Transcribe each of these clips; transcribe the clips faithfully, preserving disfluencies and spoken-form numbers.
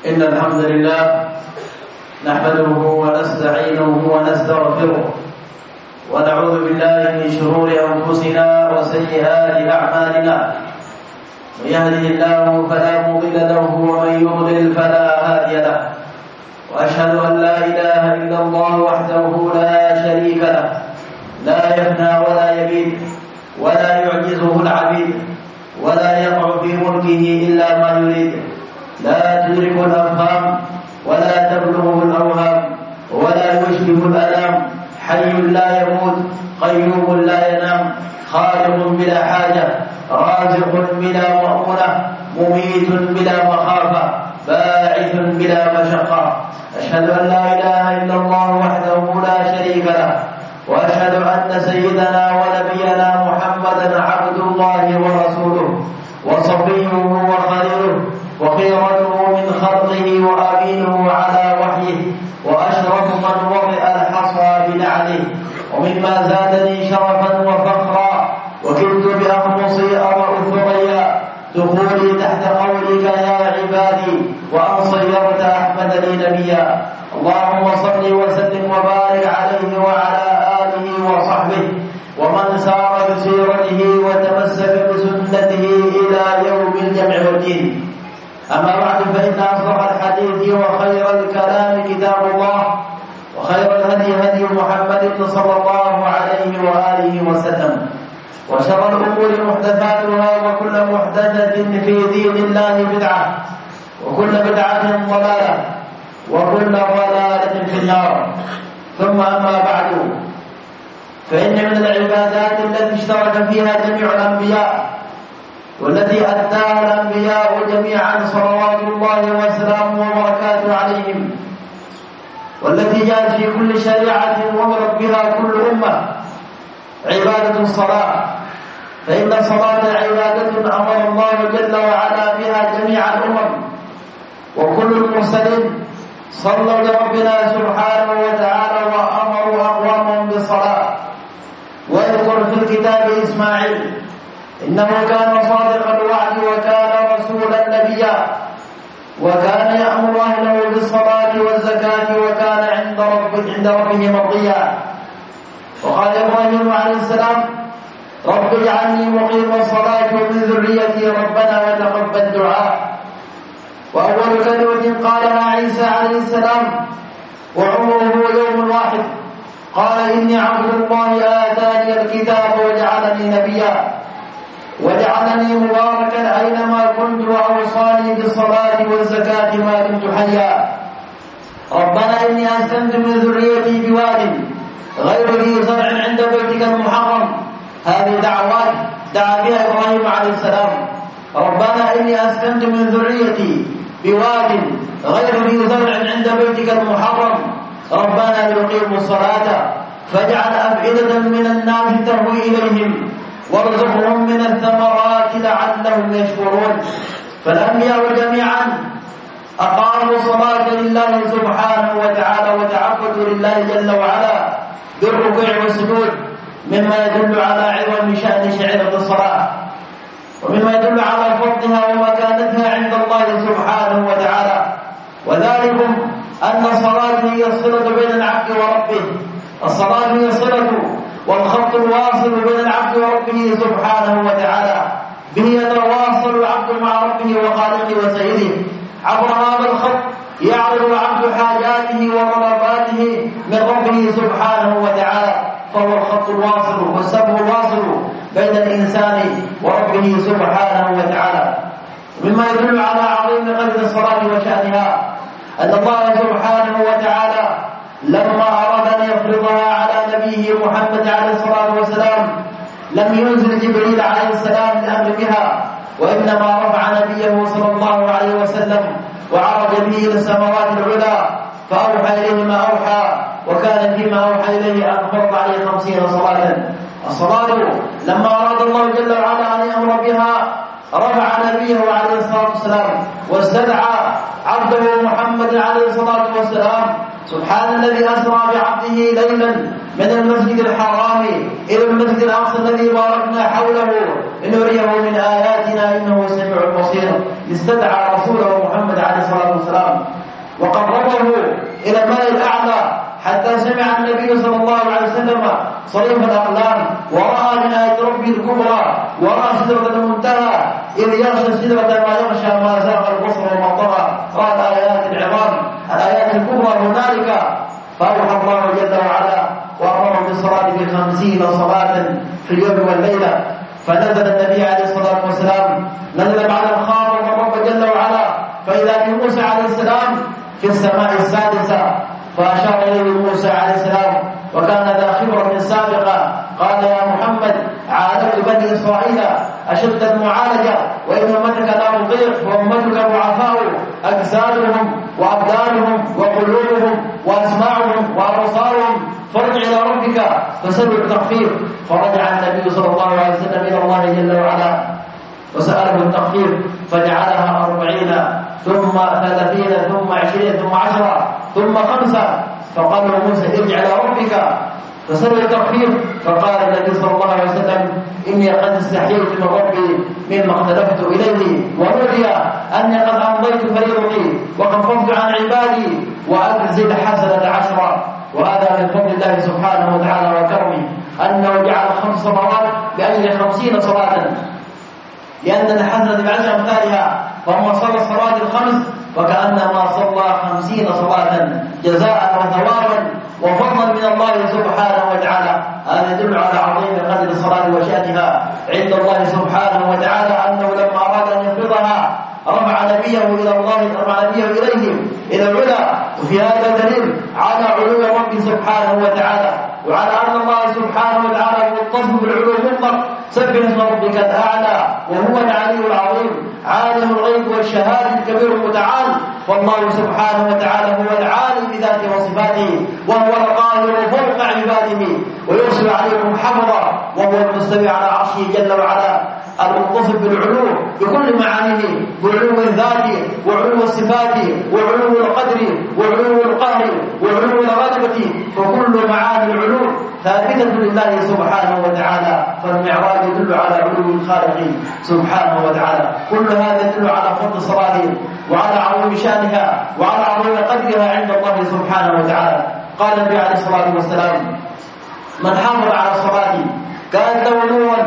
إن الحمد لله نحمده ونستعينه ونستغفره ونعوذ بالله من شرور أنفسنا وسيئات أعمالنا. من يهده الله فلا مضل له ومن يضلل فلا هادي له، وأشهد أن لا إله إلا الله وحده لا شريك له، لا يفنى ولا يبيد ولا يعجزه العبيد ولا يقع في ملكه إلا ما يريد، لا تدرك الأفهام ولا تبلغه الأوهام ولا يشبه الألام، حي لا يموت قيوم لا ينام، خالق بلا حاجة، رازق بلا مؤونة، مميت بلا مخافة، باعث بلا مشقة. أشهد أن لا إله إلا الله وحده لا شريك له، وأشهد أن سيدنا ونبينا محمدا عبد الله ورسوله وصفيه وخليله وخيرته من خلقه وأمينه على وحيه، وأشرف من وطئ الحصى بنعله. ومما زادني شرفا وفخرا وكدت بأخمصي أمر الثريا دخولي تحت قولك يا عبادي، وأن صيرت أحمد لي نبيا. اللهم صل وسلم وبارك عليه وعلى آله وصحبه ومن سار بسيرته وتمسك بسنته إلى يوم الجمع والدين. أما بعد، فإن أصدق الحديث وخير الكلام كتاب الله، وخير الهدي هدي محمد صلى الله عليه وآله وسلم، وشر الأمور محدثاتها، وكل محدثة في دين الله بدعة، وكل بدعة ضلالة، وكل ضلالة في النار. ثم أما بعد، فإن من العبادات التي اشترك فيها جميع الأنبياء، والتي أداها الأنبياء جميعا صلوات الله وسلامه وبركاته عليهم، والتي جاءت في كل شريعة ومرت بها كل أمة، عبادة الصلاة. فإن الصلاة عبادة أمر الله جل وعلا بها جميع الأمم، وكل المرسلين صلوا لربنا سبحانه وتعالى وأمروا أقوامهم بالصلاة. واذكر في الكتاب إسماعيل إنه كان صادق الوعد وكان رسولا نبيا، وكان يأمر أهله بالصلاة والزكاة، وكان عند ربه عند ربه مرضيا. وقال إبراهيم عليه السلام: رب اجعلني مقيم الصلاة ومن ذريتي ربنا وتقبل الدعاء. وأول كلمة قالها عيسى عليه السلام وعمره يوم واحد قال: إني عبد الله آتاني الكتاب وجعلني نبيا وجعلني مباركا أينما كنت وأوصاني بالصلاة والزكاة ما دمت حيا. ربنا إني أسكنت من ذريتي بواد غير ذي زرع عند بيتك المحرم. هذه دعوات دعا بها إبراهيم عليه السلام: ربنا إني أسكنت من ذريتي بواد غير ذي زرع عند بيتك المحرم ربنا ليقيموا الصلاة فاجعل أفئدة من الناس تهوي إليهم وارزقهم من الثمرات لعلهم يشكرون. فالأنبياء جميعا أقاموا الصلاة لله سبحانه وتعالى وتعبدوا لله جل وعلا بالركوع والسجود، مما يدل على عظم شأن شعيرة الصلاة، ومما يدل على فضلها ومكانتها عند الله سبحانه وتعالى. وذلكم أن الصلاة هي الصلة بين العبد وربه، الصلاة هي الصلة والخط الواصل بين العبد وربه سبحانه وتعالى، به يتواصل العبد مع ربه وخالقه وسيده. عبر هذا الخط يعرض العبد حاجاته وطلباته من ربه سبحانه وتعالى، فهو الخط الواصل والسبب الواصل بين الإنسان وربه سبحانه وتعالى. مما يدل على عظيم قدر الصلاة وشأنها أن الله سبحانه وتعالى لما أراد أن يفرضها على نبيه محمد عليه الصلاة والسلام لم ينزل جبريل عليه السلام للأمر بها، وإنما رفع نبيه صلى الله عليه وسلم وعرج به إلى السماوات العلى فأوحى إليه ما أوحى، وكان فيما أوحى إليه أن فرض عليه خمسين صلاة. الصلاة لما أراد الله جل وعلا أن يأمر بها رفع نبيه عليه الصلاة والسلام واستدعى عبده محمد عليه الصلاة والسلام: سبحان الذي أسرى بعبده ليلا من المسجد الحرام إلى المسجد الأقصى الذي باركنا حوله لنريه من آياتنا إنه سميع بصير. استدعى رسوله محمد عليه الصلاة والسلام وقربه إلى الملأ الأعلى حتى سمع النبي صلى الله عليه وسلم صريف الأقلام ورأى من آيات ربه الكبرى ورأى سدرة المنتهى إذ يغشى سدرة ما يغشى ما زاغ البصر وما طغى. رأى الآيات العظام الآيات الكبرى هنالك فأوحى الله جل وعلا وأمره بالصلاة في خمسين صلاة في اليوم والليلة. فنزل النبي عليه الصلاة والسلام نزل بعد الخاطر من رب جل وعلا فإذا بموسى عليه السلام في السماء السادسة فأشار إليه موسى عليه السلام وكان ذا خبرة سابقة. قال يا محمد عالجت بني إسرائيل أشد المعالجة وإن أمتك لا تضيق وأمتك ضعفاء أجسادهم وأبدانهم وقلوبهم وأسماعهم وأبصارهم فارجع إلى ربك فسل التخفيف. فرجع النبي صلى الله عليه وسلم إلى الله جل وعلا وسأله التخفيف فجعلها أربعين ثم ثلاثين ثم عشرين ثم عشرة ثم خمسة. فقال له موسى ارجع إلى ربك فسأل التخفيف. فقال النبي صلى الله عليه وسلم إني قد استحييت من ربي مما اختلفت إليه ونودي أني قد أمضيت فريضتي وخففت عن عبادي وأجزل حسنة عشرة. وهذا من فضل الله سبحانه وتعالى وكرمه أنه جعل خمس صلوات بأجل خمسين صلاة لأن الحسنة بعشر أمثالها. فهو صلى الصلاة الخمس وكأنما صلى خمسين صلاة جزاء وثوابا وفضلا من الله سبحانه وتعالى. هذا يدل على عظيم قدر الصلاة وشأنها عند الله سبحانه وتعالى أنه لما أراد أن يفرضها رفع نبيه إلى الله رفع نبيه إليه إلى العلا. وفي هذا دليل على علو ربه سبحانه وتعالى وعلى أن الله سبحانه وتعالى متصف بالعلو المطلق. سبح اسم ربك الأعلى وهو العلي العظيم عالم الغيب والشهادة الكبير المتعال. والله سبحانه وتعالى هو العالم بذاته وصفاته وهو القاهر فوق عباده ويرسل عليكم حفظا وهو المستوي على عرشه جل وعلا المتصف بالعلو بكل معانيه بعلو الذات وعلو الصفات وعلو القدر وعلو القهر وعلو الغلبة. فكل معاني العلو ثابتة لله سبحانه وتعالى. فالمعراج يدل على علو الخالق سبحانه وتعالى. كل هذا يدل على فضل صلاته وعلى عظيم شأنها وعلى عظيم قدرها عند الله سبحانه وتعالى. قال النبي عليه الصلاة والسلام من حافظ على الصلاة كانت له نورا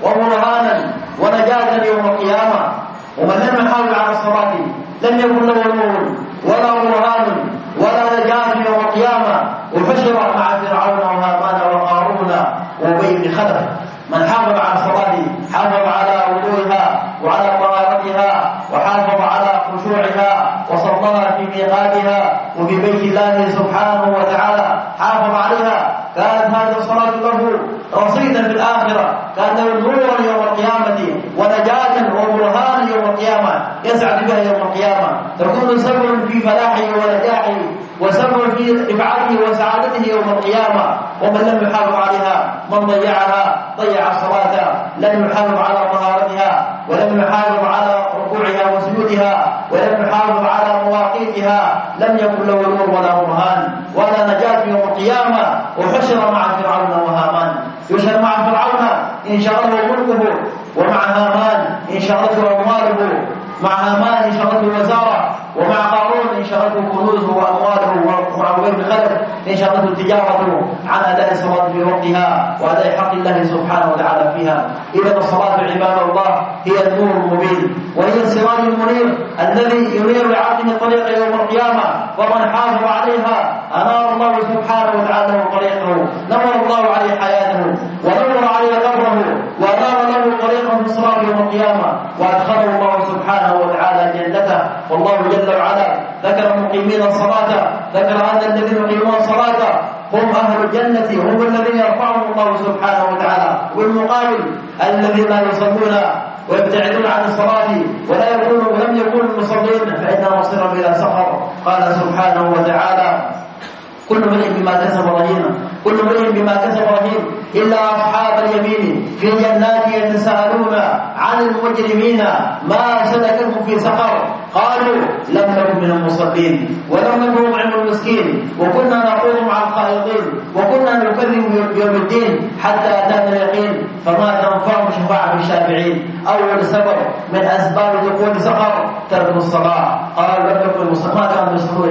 وبرهانا ونجاة يوم القيامة. ومن لم يحافظ على الصلاة لم يكن له نور ولا برهان ولا نجاة يوم القيامة. وحشر مع فرعون وهامان وقارون وأبي بن خلف. من حافظ على الصلاة حافظ على وضوئها وعلى طهارتها وحافظ على خشوعها وصلاها في ميقاتها وفي بيت الله سبحانه وتعالى حافظ عليها. كانت هذه الصلاة له رصيدا في الآخرة كان له نورا يوم القيامة ونجاة وبرهانا يوم القيامة يسعد بها يوم القيامة. تكون سبب في فلاحه ونجاحه وسبب في رفعته وسعادته يوم القيامة. ومن لم يحافظ عليها من ضيعها ضيع الصلاة. لم يحافظ على طهارتها ولم يحافظ على ركوعها وسجودها ولم يحافظ على مواقيتها لم يكن له نور ولا برهان ولا نجاة يوم القيامة. وحشر مع فرعون وهامان. يشهر مع فرعون إن شغله ملكه ومع هامان إن شغلته أمواله. مع هامان إن شغلته وزارة ومع قارون إن شغلته كنوزه وأمواله ومع أبي بن خلف إن شغلته تجارته عن أداء الصلاة في وقتها وأداء حق الله سبحانه وتعالى فيها. إذا الصلاة عباد الله هي النور المبين وهي السراج المنير الذي ينير لعبده الطريق يوم القيامة. ومن حافظ عليها أنار الله سبحانه وتعالى له طريقه نور الله عليه حياته ونور عليه قبره ونار له طريقه في الصراط يوم القيامة وأدخله الله سبحانه وتعالى جنته. والله جل وعلا ذكر مقيمين الصلاة ذكر أن الذين يقيمون الصلاة هم أهل الجنة هم الذين يرفعهم الله سبحانه وتعالى. والمقابل الذين لا يصلون ويبتعدون عن الصلاة ولا يكونوا ولم يكونوا مصلين فإنهم مصيرهم إلى سقر. قال سبحانه وتعالى كل امرئ بما كسب رهين كل امرئ بما كسب رهين إلا أصحاب اليمين في جنات يتساءلون عن المجرمين ما سلكهم في سقر قالوا لم نكن من المصلين ولم نكن نطعم المسكين وكنا نخوض مع الخائضين وكنا نكذب بيوم الدين حتى أتانا اليقين فما تنفعهم شفاعة الشافعين. أول سبب من أسباب دخول سقر ترك الصلاة. قال لم نكن ما كانوا يصلون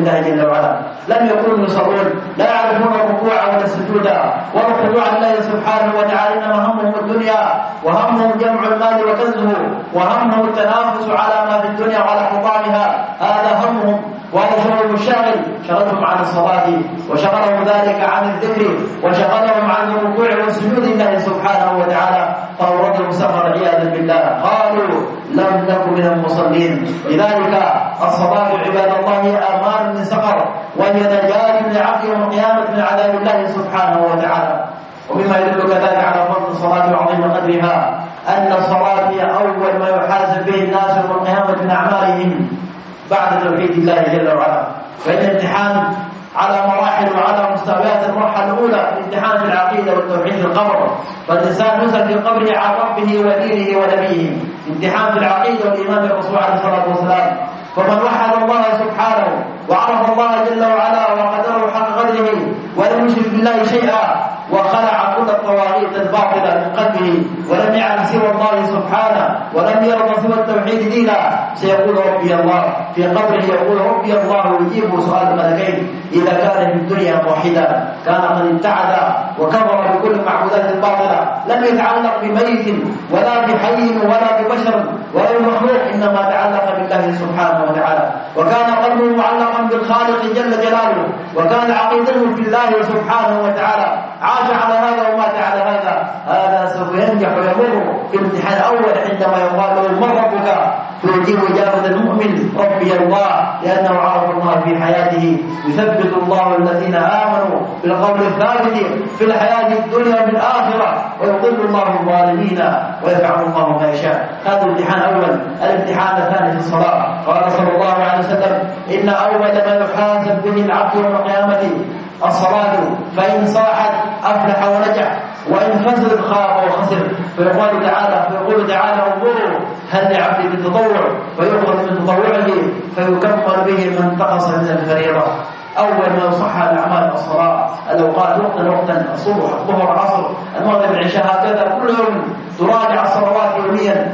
الله جل وعلا. لم يكونوا يصلون، لا يعرفون الركوع ولا السجود ولا الخضوع لله سبحانه وتعالى، انما همهم الدنيا وهمهم جمع المال وكنزه وهمهم التنافس على ما في الدنيا وعلى حطامها، هذا همهم وهذا شغلهم الشاغل، شغلهم عن الصلاة وشغلهم ذلك عن الذكر وشغلهم عن الركوع والسجود لله سبحانه وتعالى، فأوردهم سفر عياذا بالله. قالوا لم نكن من المصلين. لذلك الصلاة عباد الله أمان من سقر، وهي نجاة لعبد يوم القيامة من عذاب الله سبحانه وتعالى. ومما يدل كذلك على فضل الصلاة وعظيم قدرها أن الصلاة هي أول ما يحاسب به الناس يوم القيامة من أعمالهم بعد توحيد الله جل وعلا. فإن الامتحان على مراحل وعلى مستويات. المرحلة الأولى الامتحان في العقيدة والتوحيد في القبر، فالإنسان يسأل في قبره عن ربه ودينه ونبيه. امتحان في العقيدة والإيمان بالرسول عليه الصلاة والسلام. فمن وحد الله سبحانه وعرف الله جل وعلا وقدره حق قدره ولم يشرك بالله شيئا وخلع كل الطواغيت الباطلة من قلبه ولم يعلم سوى الله سبحانه ولم يرضى سوى التوحيد دينا، سيقول ربي الله. في قبره يقول ربي الله ويجيب سؤال الملكين إذا كان في الدنيا موحدا كان قد ابتعد وكفر بكل المعبودات الباطلة، لم يتعلق بميت ولا بحي ولا ببشر ولا بمخلوق، إنما تعلق بالله سبحانه وتعالى، وكان قلبه معلقا بالخالق جل جلاله، وكان عقيدته في الله سبحانه وتعالى. عاش على هذا ومات على هذا. هذا سوف ينجح ويمر في الامتحان الأول عندما يقال له من ربك فيجيب إجابة المؤمن ربي الله، لأنه عرف الله في حياته. يثبت الله الذين آمنوا بالقول الثابت في الحياة الدنيا وفي الآخرة، ويضل الله الظالمين ويفعل الله ما يشاء. هذا الامتحان الأول. الامتحان الثاني في الصلاة. قال صلى الله عليه وسلم إن أول ما يحاسب به العبد يوم القيامة الصلاة، فإن صاحت أفلح ونجح وإن فسدت خاب وخسر. فيقول تعالى فيقول تعالى انظروا هل لعبدي بالتطوع، فيؤخذ من تطوعه فيكمل به من انتقص من الفريضة. أول ما يصح الأعمال الصلاة، الأوقات وقتا وقتا، الصبح الظهر العصر المغرب العشاء، هكذا كل يوم تراجع الصلوات يوميا،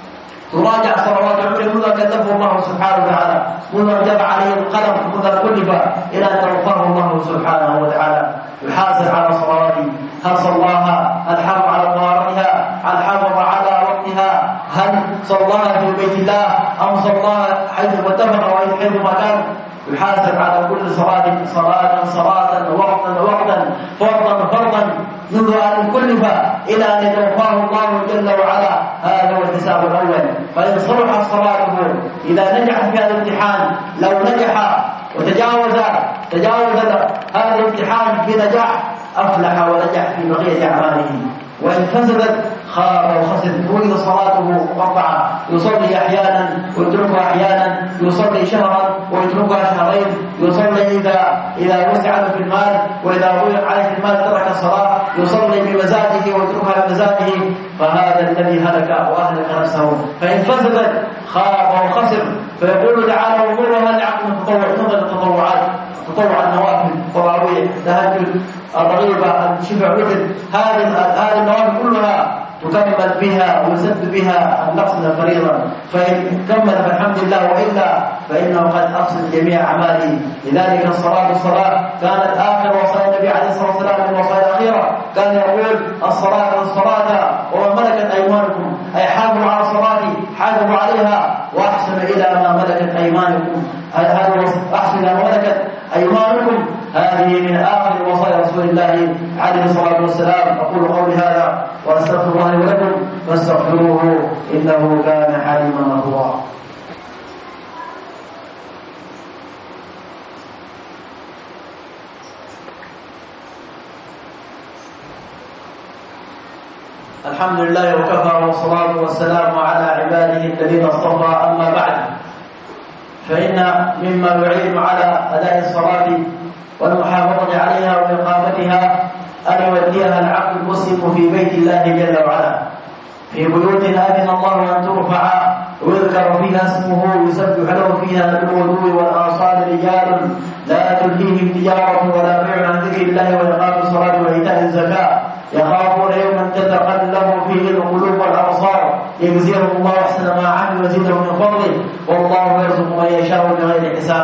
تراجع صلوات عمره منذ كتبه الله سبحانه وتعالى، منذ وجب عليه القلم، منذ كلف إلى أن توفاه الله سبحانه وتعالى. يحاسب على صلاته، هل صلاها؟ هل حافظ على طهارتها؟ هل حافظ على وقتها؟ هل صلاها في بيت الله أم صلاها حيث اتفق وحيث ما كان؟ يحاسب على كل صلاة صلاة صلاة وقتا وقتا فرضا فرضا منذ أن كلف إلى أن يتوفاه الله جل وعلا. هذا هو الحساب الأول. فإن صلحت صلاته إذا نجح في هذا الامتحان، لو نجح وتجاوز تجاوز هذا الامتحان بنجاح أفلح ونجح في بقية أعماله. وإن فسدت خاب وخسر. وإذا صلاته مقطعة، يصلي أحيانا ويتركها أحيانا، يصلي شهرا ويتركها شهرين، يصلي إذا إذا وسع في المال وإذا ضيق عليه في المال ترك الصلاة، يصلي بمزاجه ويتركها بمزاجه، فهذا الذي هلك وأهلك نفسه. فإن فسدت خاب وخسر. فيقول تعالى انظروا هل عقل التطوع، نظر التطوعات، تطوع النوافل، التراويح، تهجد، الرغيبة، الشفع، وتر، هذه هذه النوافل كلها تكمل بها ويسد بها النقص من الفريضة. فإن كمل فالحمد لله، وإلا فإنه قد أفسد جميع أعماله. لذلك الصلاة الصلاة كانت آخر وصايا النبي عليه الصلاة والسلام من الوصايا الأخيرة، كان يقول الصلاة الصلاة وما ملكت أيمانكم، أي حافظوا على الصلاة، حافظوا عليها، وأحسن إلى ما ملكت أيمانكم، هذا أحسن إلى ما ملكت أيمانكم. هذه من آخر وصايا رسول الله عليه الصلاة والسلام. أقول قولي هذا وأستغفر الله لي ولكم فاستغفروه إنه كان حليما غفورا. الحمد لله وكفى، والصلاة والسلام على عباده الذين اصطفى. أما بعد، فإن مما يعين على أداء الصلاة والمحافظة عليها وإقامتها أن يوديها العبد المسلم في بيت الله جل وعلا، في بيوت أذن الله أن ترفع ويذكر فيها اسمه، يسبح له فيها بالغدو والآصال رجال لا تلهيهم تجارة ولا بيع عن ذكر الله وإقام الصلاة وإيتاء الزكاة، يخافون يوما تتقلب فيه القلوب والأبصار، يجزيهم الله أحسن ما عملوا ويزيدهم من فضله، والله يرزق من يشاء بغير حساب.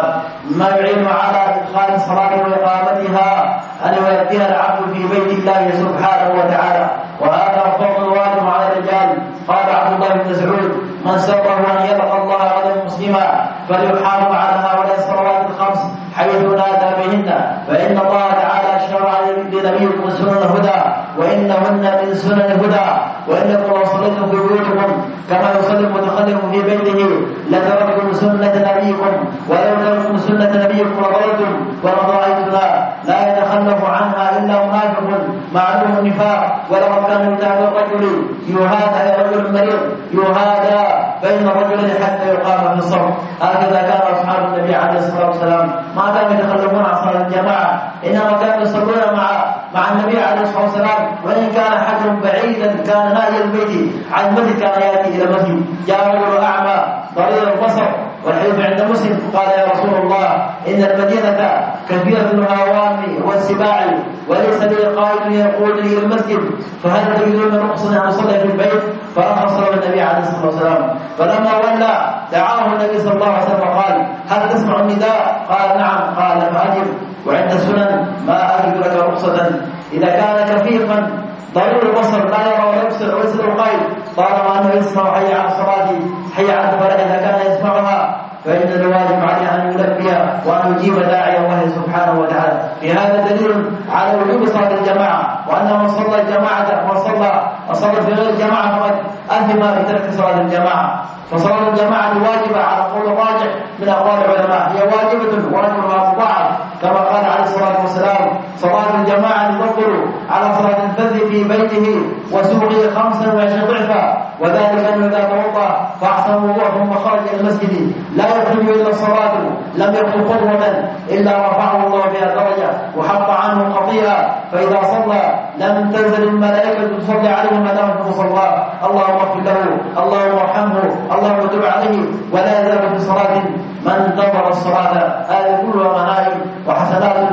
ما يعين على إدخال الصلاة وإقامتها أن يؤديها العبد في بيت الله سبحانه وتعالى، وهذا فضل واجب على الرجال. قال عبد الله بن مسعود: من سره أن يلقى الله غدا مسلما فليحافظ على هؤلاء الصلوات الخمس حيث نادى بهن، فإن الله تعالى شرع لنبيكم سنن الهدى وإنهن من سنن الهدى، وإنكم لو صليتم في بيوتكم كما يصلي المتخلف في بيته لتركتم سنة نبيكم، ولو تركتم سنة نبيكم لضللتم ولضللتنا. لا يتخلف عنها إلا منافق معلوم النفاق. ولقد كان يتابع الرجل يهادى رجل مريض يهادى بين الرجلين حتى يقام في الصف. هكذا كان أصحاب النبي عليه الصلاة والسلام، ما كانوا يتخلفون عن صلاة الجماعة، إنما كانوا يصلون مع مع النبي عليه الصلاة والسلام، وإن كان حجر بعيدا كان ناهي البيت عن المسجد كان يأتي إلى المسجد. جاء رجل أعمى ضرير البصر والحديث عند مسلم قال: يا رسول الله، إن المدينة كثيرة الهوام والسباع وليس لي قائد يقودني إلى المسجد، فهل تجدون من رخص أن أصلي في البيت؟ فرخص له النبي عليه الصلاة والسلام. فلما ولى دعاه النبي صلى الله عليه وسلم وقال: هل تسمع النداء؟ قال: نعم. قال: فأجب. وعند السنن: ما أجد لك رخصة إذا كان كفيفا ضرير البصر لا يرى ولا يبصر وليس له قائد، طالما أنه يسمع حي على الصلاة حي على الفلاح إذا كان يسمعها، فإن الواجب عليه أن يلبي وأن يجيب داعي الله سبحانه وتعالى. في هذا دليل على وجوب صلاة الجماعة، وأن من صلى الجماعة من صلى صلى في غير الجماعة فقد أثم بترك صلاة الجماعة. فصلاة الجماعة واجبة على قول الراجح من أقوال العلماء، هي واجبة واجبها مضاعف، كما قال عليه الصلاة والسلام: صلاة الجماعة تفضل على صلاة الفذ في بيته وسوقه خمسا وعشرين ضعفا، وذلك أنه إذا توضأ فأحسن وضوء ثم خرج إلى المسجد لا يخرج إلا الصلاة لم يخرج خطوة إلا رفعه الله بها درجة وحط عنه خطيئة، فإذا صلى لم تنزل الملائكة تصلي عليه ما دام في مصلاه: اللهم اغفر له، اللهم ارحمه، اللهم تب عليه. ولا يزال في صلاة من انتظر الصلاة. هذه كلها منائب وحسنات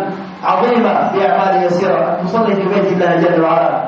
عظيمة في أعمال يسيرة تصلي في بيت الله جل وعلا.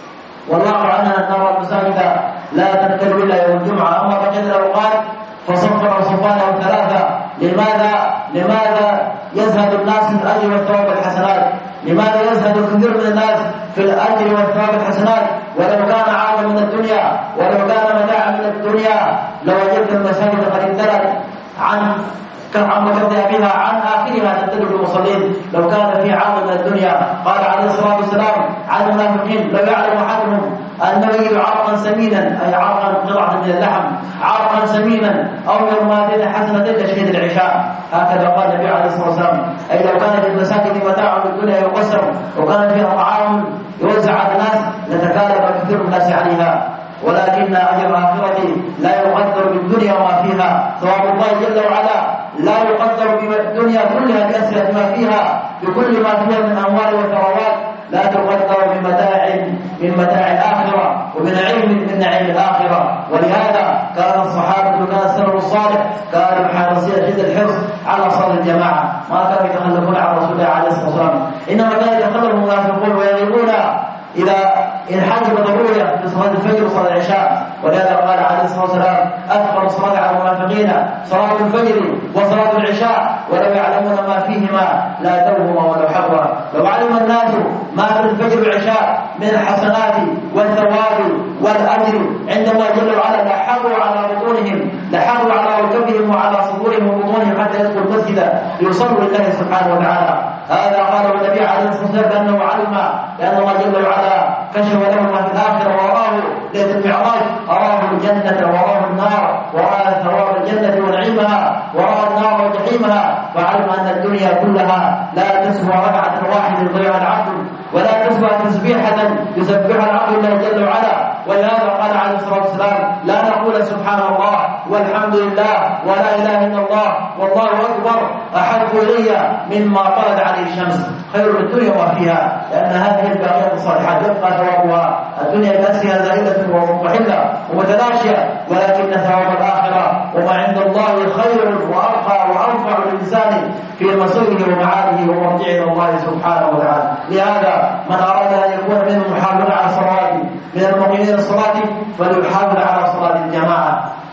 والواقع أننا نرى المساجد لا تنتهي إلا يوم الجمعة، أما بقية الأوقات فصفنا صفانه ثلاثة. لماذا لماذا يزهد الناس في الأجر والثواب والحسنات؟ لماذا يزهد كثير من الناس في الأجر والثواب والحسنات؟ ولو كان عاما من الدنيا ولو كان متاعا من الدنيا لوجدت المساجد قد امتلت عن عن مكتبها بها عن آخرها تمتلك المصلين لو كان في عام من الدنيا. قال عليه الصلاة والسلام عن المنافقين: لو يعلم أحدهم أنه يجد عرقا سمينا، أي عرقا قطعة من اللحم، عرقا سمينا أو يرماتين حسنتين لشهيد العشاء. هكذا قال النبي عليه الصلاة والسلام: أي لو كان في المساجد متاع في الدنيا يقسم وكان فيها طعام يوزع على الناس لتكالب كثير الناس عليها، ولكن أجر الآخرة لا يقدر بالدنيا وما فيها. ثواب الله جل وعلا لا يقدر بالدنيا كلها بأسرة ما فيها، بكل ما فيها من أموال وثروات، لا تقدر بمتاع من متاع الآخرة وبنعيم من نعيم الآخرة. ولهذا كان الصحابة وكان السلف الصالح كانوا حريصين جد الحرص على صلاة الجماعة، ما كانوا يتخلفون عن رسول الله عليه الصلاة والسلام، إنما كان يتخلف المنافقون ويغيبون إذا انحجب ضرورة في صلاة الفجر وصلاة العشاء. ولهذا قال عليه الصلاة والسلام: أثقل الصلاة على المنافقين صلاة الفجر وصلاة العشاء ولو يعلمون ما فيهما لا توهما ولو حبوا. لو علم الناس ما في الفجر والعشاء من الحسنات والثواب والأجر عند الله جل وعلا لحقوا على بطونهم لحقوا على ركبهم وعلى صدورهم وبطونهم حتى يدخلوا المسجد ليصلوا لله سبحانه وتعالى. هذا قاله النبي عليه الصلاة والسلام لأنه علم لأن الله جل وعلا كشف له ما في الآخرة وراه ليلة المعراج، أراه الجنة وراه النار، ورأى ثواب الجنة ونعيمها، ورأى النار وجحيمها، فعلم أن الدنيا كلها لا تسوى ركعة واحدة يضيعها العبد ولا تسوى تسبيحة يسبحها العبد الله جل وعلا. ولهذا قال عليه الصلاة والسلام: لا نقول سبحان الله والحمد لله ولا إله إلا الله والله أكبر أحب إلي مما طلعت عليه الشمس. خير الدنيا وما فيها، لأن هذه الباقيات الصالحات يبقى ثوابها. الدنيا بأسها زائلة ومضمحلة ومتلاشية، ولكن ثواب الآخرة وما عند الله خير وأرقى وأنفع للإنسان في مصيره ومعاده ومرجعه إلى الله سبحانه وتعالى. لهذا من أراد أن يكون منهم محافظا على الصلاة من المقيمين الصلاة فليحافظ على صلاة الجماعة،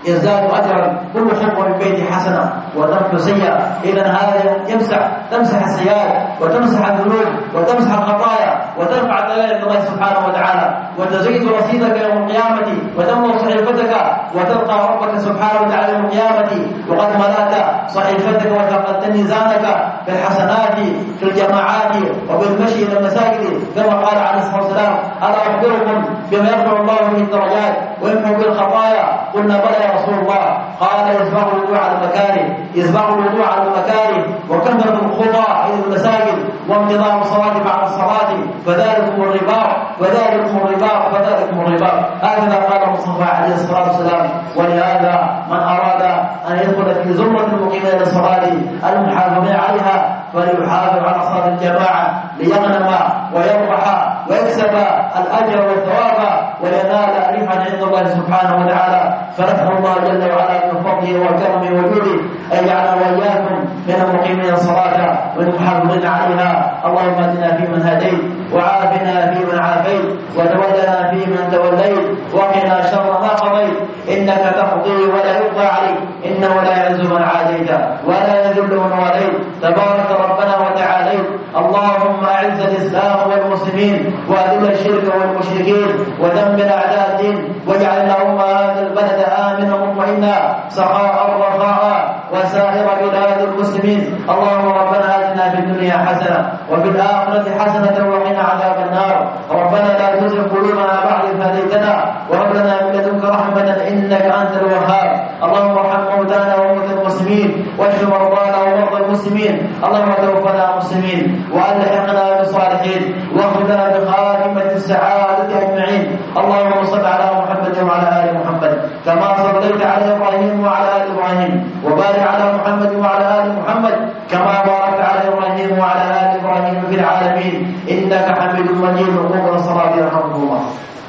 يزداد أجرا. كل خطوة من بيته حسنة وترك سيئة. إذا هذا يمسح تمسح السيئات وتمسح الذنوب وتمسح الخطايا وترفع الدلائل إلى الله سبحانه وتعالى، وتزيد رصيدك يوم القيامة وتملأ صحيفتك وتلقى ربك سبحانه وتعالى يوم القيامة وقد ملأت صحيفتك وثقلت ميزانك بالحسنات في الجماعات وبالمشي إلى المساجد كما قال عليه الصلاة والسلام: ألا أخبركم بما يرفع الله به الدرجات ويمحو به الخطايا؟ قلنا: بلى يا رسول الله. قال: يسبغ الوضوء على المكاره، يسبغ الوضوء على المكاره وكثرة الخطى إلى المساجد وانتظام الصلاة بعد الصلاة، فذلكم الرباط وذلكم الرباط فذلكم الرباط. هكذا قال المصطفى عليه الصلاة والسلام. ولهذا من أراد أن يدخل في زمرة المقيمين للصلاة المحافظين عليها فليحافظ على صلاة الجماعة ليغنم ويربح ويكسب الأجر والثواب وينال رفعا عند الله سبحانه وتعالى. فنسأل الله جل وعلا من فضله وكرمه وجوده أن يجعلنا وإياكم من المقيمين الصلاة والمحافظين عليها. اللهم اهدنا فيمن هديت وعافنا فيمن عافيت وتولنا فيمن توليت وقنا شر ما قضيت، إنك تقضي ولا يقضى عليك، إنه لا يعز من عاديت ولا يذل من واليت، تبارك ربنا وتعاليت. اللهم أعز الإسلام والمسلمين وأذل الشرك والمشركين ودمر أعداء الدين، واجعل اللهم هذا البلد آمنا مطمئنا سخاء رخاء وسائر بلاد المسلمين. اللهم ربنا آتنا في الدنيا حسنة وفي الآخرة حسنة وقنا عذاب النار. ربنا لا تزغ قلوبنا بعد إذ هديتنا وهب لنا من لدنك رحمة إنك أنت الوهاب. اللهم ارحم موتانا وموتى المسلمين واشف مرضانا ومرضى المسلمين. اللهم توفنا مسلمين وألحقنا بالصالحين واغفر لنا بخاتمة السعادة أجمعين. اللهم صل على محمد وعلى آل محمد كما صليت على إبراهيم وعلى آل إبراهيم، وبارك على محمد وعلى آل محمد كما باركت على إبراهيم وعلى آل إبراهيم في العالمين إنك حميد مجيد. وقوموا إلى الصلاة يرحمكم الله.